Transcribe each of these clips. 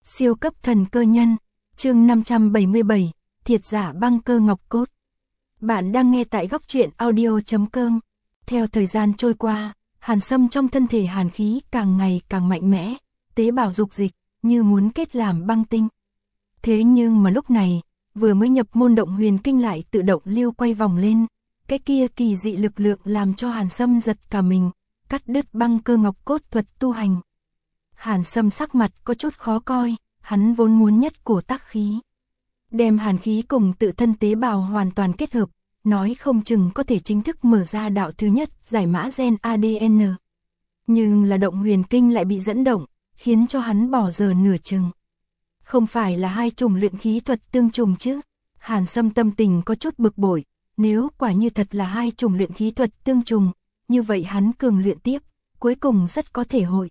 Siêu cấp thần cơ nhân, chương 577, thiệt giả băng cơ ngọc cốt. Bạn đang nghe tại góc truyện audio.com. Theo thời gian trôi qua, hàn sâm trong thân thể hàn khí càng ngày càng mạnh mẽ, tế bào dục dịch, như muốn kết làm băng tinh. Thế nhưng mà lúc này, vừa mới nhập môn động huyền kinh lại tự động lưu quay vòng lên, cái kia kỳ dị lực lượng làm cho hàn sâm giật cả mình, cắt đứt băng cơ ngọc cốt thuật tu hành. Hàn sâm sắc mặt có chút khó coi, hắn vốn muốn nhất cổ tác khí. Đem hàn khí cùng tự thân tế bào hoàn toàn kết hợp, nói không chừng có thể chính thức mở ra đạo thứ nhất giải mã gen ADN. Nhưng là động huyền kinh lại bị dẫn động, khiến cho hắn bỏ giờ nửa chừng. Không phải là hai chủng luyện khí thuật tương trùng chứ? Hàn sâm tâm tình có chút bực bội, nếu quả như thật là hai chủng luyện khí thuật tương trùng, như vậy hắn cường luyện tiếp, cuối cùng rất có thể hội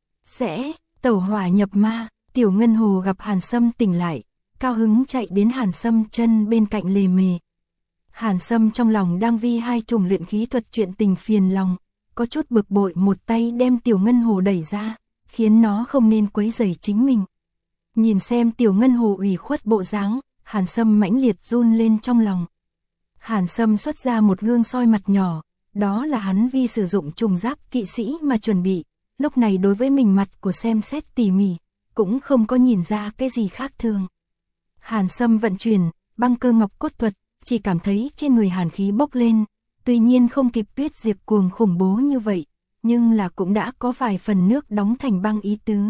sẽ tẩu hỏa nhập ma. Tiểu Ngân Hồ gặp Hàn Sâm tỉnh lại, cao hứng chạy đến Hàn Sâm chân bên cạnh lề mề. Hàn Sâm trong lòng đang vì hai chủng luyện khí thuật chuyện tình phiền lòng, có chút bực bội, một tay đem Tiểu Ngân Hồ đẩy ra, khiến nó không nên quấy rầy chính mình. Nhìn xem Tiểu Ngân Hồ ủy khuất bộ dáng, Hàn Sâm mãnh liệt run lên trong lòng. Hàn Sâm xuất ra một gương soi mặt nhỏ, đó là hắn vì sử dụng trùng giáp kỵ sĩ mà chuẩn bị, lúc này đối với mình mặt của xem xét tỉ mỉ, cũng không có nhìn ra cái gì khác thường. Hàn Sâm vận chuyển băng cơ ngọc cốt thuật, chỉ cảm thấy trên người hàn khí bốc lên, tuy nhiên không kịp Tuyết Diệp cuồng khủng bố như vậy, nhưng là cũng đã có vài phần nước đóng thành băng ý tứ.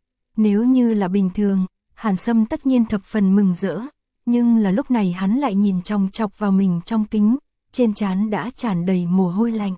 Nếu như là bình thường, Hàn Sâm tất nhiên thập phần mừng rỡ, nhưng là lúc này hắn lại nhìn chòng chọc vào mình trong kính, trên trán đã tràn đầy mồ hôi lạnh.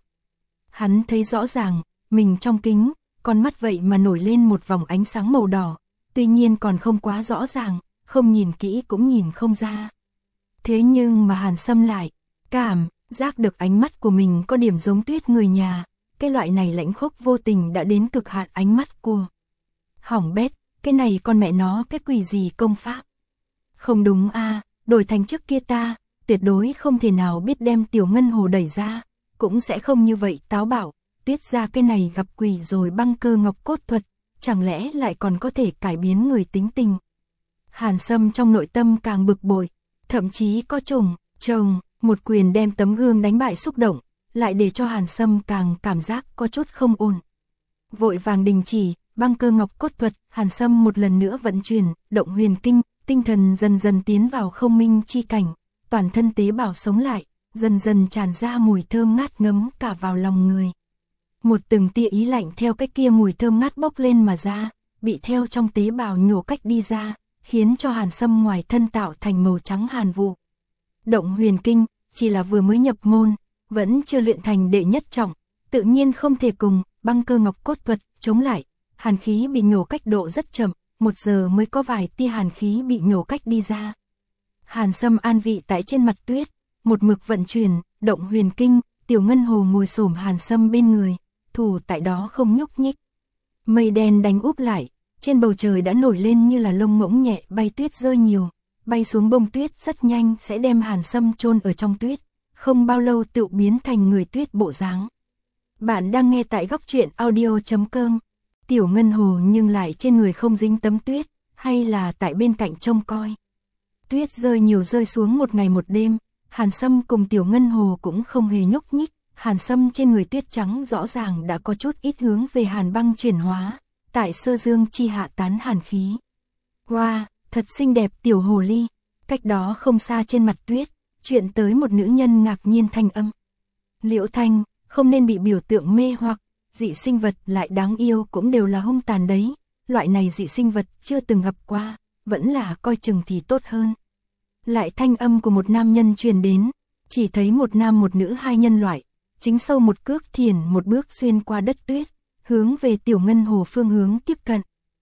Hắn thấy rõ ràng, mình trong kính, con mắt vậy mà nổi lên một vòng ánh sáng màu đỏ, tuy nhiên còn không quá rõ ràng, không nhìn kỹ cũng nhìn không ra. Thế nhưng mà Hàn Sâm lại cảm giác được ánh mắt của mình có điểm giống Tuyết người nhà, cái loại này lãnh khốc vô tình đã đến cực hạn ánh mắt của. Hỏng bét, cái này con mẹ nó cái quỷ gì công pháp? Không đúng a, đổi thành trước kia ta, tuyệt đối không thể nào biết đem Tiểu Ngân Hồ đẩy ra, cũng sẽ không như vậy táo bạo. Tuyết ra cái này gặp quỷ rồi băng cơ ngọc cốt thuật, chẳng lẽ lại còn có thể cải biến người tính tình. Hàn Sâm trong nội tâm càng bực bội, thậm chí có chồng, một quyền đem tấm gương đánh bại xúc động, lại để cho Hàn Sâm càng cảm giác có chút không ổn. Vội vàng đình chỉ, băng cơ ngọc cốt thuật, Hàn Sâm một lần nữa vận chuyển, động huyền kinh, tinh thần dần dần tiến vào không minh chi cảnh, toàn thân tế bào sống lại, dần dần tràn ra mùi thơm ngát ngấm cả vào lòng người. Một từng tia ý lạnh theo cái kia mùi thơm ngát bốc lên mà ra, bị theo trong tế bào nhổ cách đi ra, khiến cho Hàn Sâm ngoài thân tạo thành màu trắng hàn vụ. Động huyền kinh, chỉ là vừa mới nhập môn, vẫn chưa luyện thành đệ nhất trọng, tự nhiên không thể cùng băng cơ ngọc cốt thuật chống lại. Hàn khí bị nhổ cách độ rất chậm, 1 giờ mới có vài tia hàn khí bị nhổ cách đi ra. Hàn Sâm an vị tại trên mặt tuyết, một mực vận chuyển động huyền kinh, Tiểu Ngân Hồ ngồi xổm Hàn Sâm bên người, thủ tại đó không nhúc nhích. Mây đen đánh úp lại, trên bầu trời đã nổi lên như là lông ngỗng nhẹ, bay tuyết rơi nhiều, bay xuống bông tuyết rất nhanh sẽ đem Hàn Sâm chôn ở trong tuyết, không bao lâu tự biến thành người tuyết bộ dáng. Bạn đang nghe tại góc truyện audio.com. Tiểu Ngân Hồ nhưng lại trên người không dính tấm tuyết, hay là tại bên cạnh trông coi. Tuyết rơi nhiều rơi xuống một ngày một đêm, Hàn Sâm cùng Tiểu Ngân Hồ cũng không hề nhúc nhích. Hàn Sâm trên người tuyết trắng rõ ràng đã có chút ít hướng về hàn băng chuyển hóa, tại sơ dương chi hạ tán hàn khí. Wow, thật xinh đẹp tiểu hồ ly. Cách đó không xa trên mặt tuyết, chuyện tới một nữ nhân ngạc nhiên thanh âm. Liễu Thanh, không nên bị biểu tượng mê hoặc, dị sinh vật lại đáng yêu cũng đều là hung tàn đấy, loại này dị sinh vật chưa từng gặp qua, vẫn là coi chừng thì tốt hơn. Lại thanh âm của một nam nhân truyền đến, chỉ thấy một nam một nữ hai nhân loại, chính sâu một cước thiền một bước xuyên qua đất tuyết, hướng về Tiểu Ngân Hồ phương hướng tiếp cận.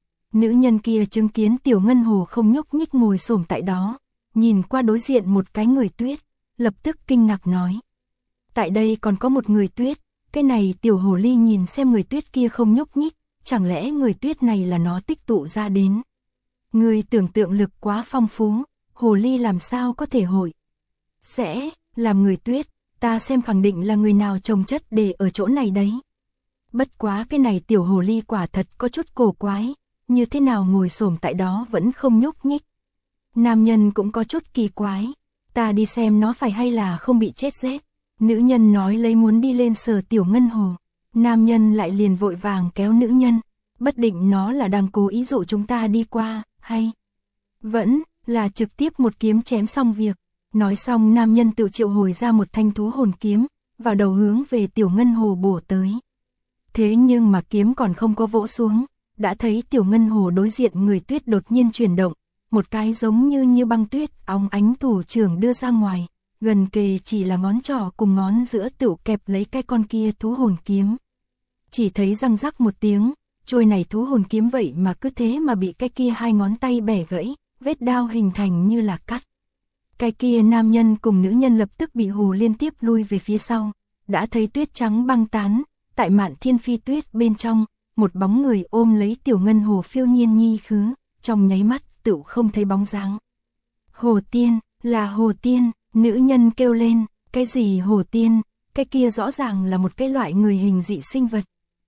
Nữ nhân kia chứng kiến Tiểu Ngân Hồ không nhúc nhích ngồi xổm tại đó, nhìn qua đối diện một cái người tuyết, lập tức kinh ngạc nói. Tại đây còn có một người tuyết, cái này tiểu hồ ly nhìn xem người tuyết kia không nhúc nhích, chẳng lẽ người tuyết này là nó tích tụ ra đến. Người tưởng tượng lực quá phong phú, hồ ly làm sao có thể hội sẽ làm người tuyết. Ta xem khẳng định là người nào trồng chất để ở chỗ này đấy. Bất quá cái này tiểu hồ ly quả thật có chút cổ quái, như thế nào ngồi xổm tại đó vẫn không nhúc nhích. Nam nhân cũng có chút kỳ quái, ta đi xem nó phải hay là không bị chết rét. Nữ nhân nói lấy muốn đi lên sờ tiểu ngân hồ. Nam nhân lại liền vội vàng kéo nữ nhân, bất định nó là đang cố ý dụ chúng ta đi qua, hay vẫn là trực tiếp một kiếm chém xong việc. Nói xong nam nhân tự triệu hồi ra một thanh thú hồn kiếm, vào đầu hướng về tiểu ngân hồ bổ tới. Thế nhưng mà kiếm còn không có vỗ xuống, đã thấy tiểu ngân hồ đối diện người tuyết đột nhiên chuyển động, một cái giống như băng tuyết, óng ánh thủ trưởng đưa ra ngoài, gần kề chỉ là ngón trỏ cùng ngón giữa tựu kẹp lấy cái con kia thú hồn kiếm. Chỉ thấy răng rắc một tiếng, trôi này thú hồn kiếm vậy mà cứ thế mà bị cái kia hai ngón tay bẻ gãy, vết đao hình thành như là cắt. Cái kia nam nhân cùng nữ nhân lập tức bị hù liên tiếp lui về phía sau, đã thấy tuyết trắng băng tán, tại mạn thiên phi tuyết bên trong, một bóng người ôm lấy tiểu ngân hồ phiêu nhiên nhi khứ, trong nháy mắt tựu không thấy bóng dáng. Hồ tiên, là hồ tiên, nữ nhân kêu lên, cái gì hồ tiên, cái kia rõ ràng là một cái loại người hình dị sinh vật.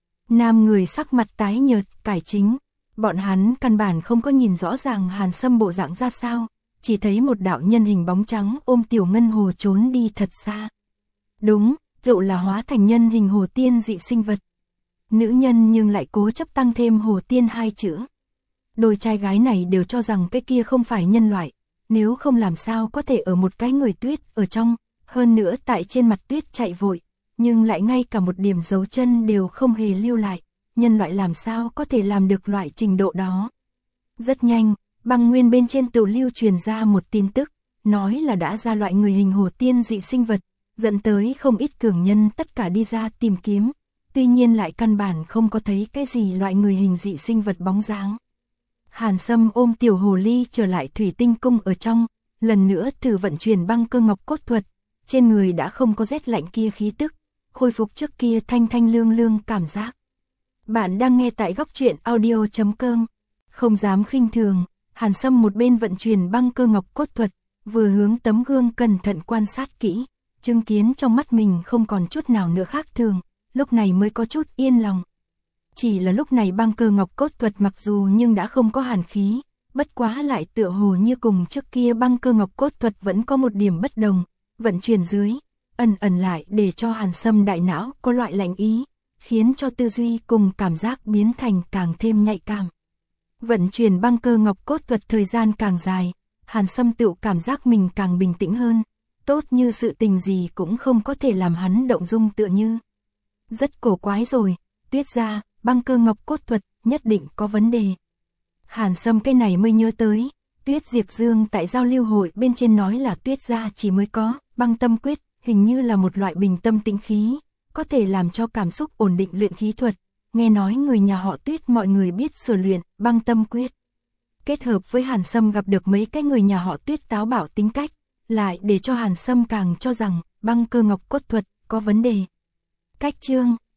Nam người sắc mặt tái nhợt, cải chính, bọn hắn căn bản không có nhìn rõ ràng Hàn Sâm bộ dạng ra sao, chỉ thấy một đạo nhân hình bóng trắng ôm tiểu ngân hồ trốn đi thật xa. Đúng, dụ là hóa thành nhân hình hồ tiên dị sinh vật. Nữ nhân nhưng lại cố chấp tăng thêm hồ tiên hai chữ. Đôi trai gái này đều cho rằng cái kia không phải nhân loại, nếu không làm sao có thể ở một cái người tuyết ở trong, hơn nữa tại trên mặt tuyết chạy vội, nhưng lại ngay cả một điểm dấu chân đều không hề lưu lại, nhân loại làm sao có thể làm được loại trình độ đó. Rất nhanh, băng nguyên bên trên tựu lưu truyền ra một tin tức, nói là đã ra loại người hình hồ tiên dị sinh vật, dẫn tới không ít cường nhân tất cả đi ra tìm kiếm, tuy nhiên lại căn bản không có thấy cái gì loại người hình dị sinh vật bóng dáng. Hàn Sâm ôm tiểu hồ ly trở lại thủy tinh cung ở trong, lần nữa thử vận chuyển băng cơ ngọc cốt thuật, trên người đã không có rét lạnh kia khí tức, khôi phục trước kia thanh thanh lương lương cảm giác. Bạn đang nghe tại góc truyện audio.com, không dám khinh thường, Hàn Sâm một bên vận chuyển băng cơ ngọc cốt thuật, vừa hướng tấm gương cẩn thận quan sát kỹ, chứng kiến trong mắt mình không còn chút nào nữa khác thường, lúc này mới có chút yên lòng. Chỉ là lúc này băng cơ ngọc cốt thuật mặc dù nhưng đã không có hàn khí, bất quá lại tựa hồ như cùng trước kia băng cơ ngọc cốt thuật vẫn có một điểm bất đồng, vận chuyển dưới, ẩn lại để cho Hàn Sâm đại não có loại lạnh ý, khiến cho tư duy cùng cảm giác biến thành càng thêm nhạy cảm. Vận chuyển băng cơ ngọc cốt thuật thời gian càng dài, Hàn Sâm tự cảm giác mình càng bình tĩnh hơn, tốt như sự tình gì cũng không có thể làm hắn động dung tựa như. Rất cổ quái rồi, Tuyết gia, băng cơ ngọc cốt thuật, nhất định có vấn đề. Hàn Sâm cái này mới nhớ tới, Tuyết Diệp Dương tại giao lưu hội bên trên nói là Tuyết gia chỉ mới có băng tâm quyết, hình như là một loại bình tâm tĩnh khí, có thể làm cho cảm xúc ổn định luyện khí thuật. Nghe nói người nhà họ Tuyết mọi người biết sở luyện băng tâm quyết. Kết hợp với Hàn Sâm gặp được mấy cái người nhà họ Tuyết táo bạo tính cách, lại để cho Hàn Sâm càng cho rằng băng cơ ngọc cốt thuật có vấn đề. Cách chương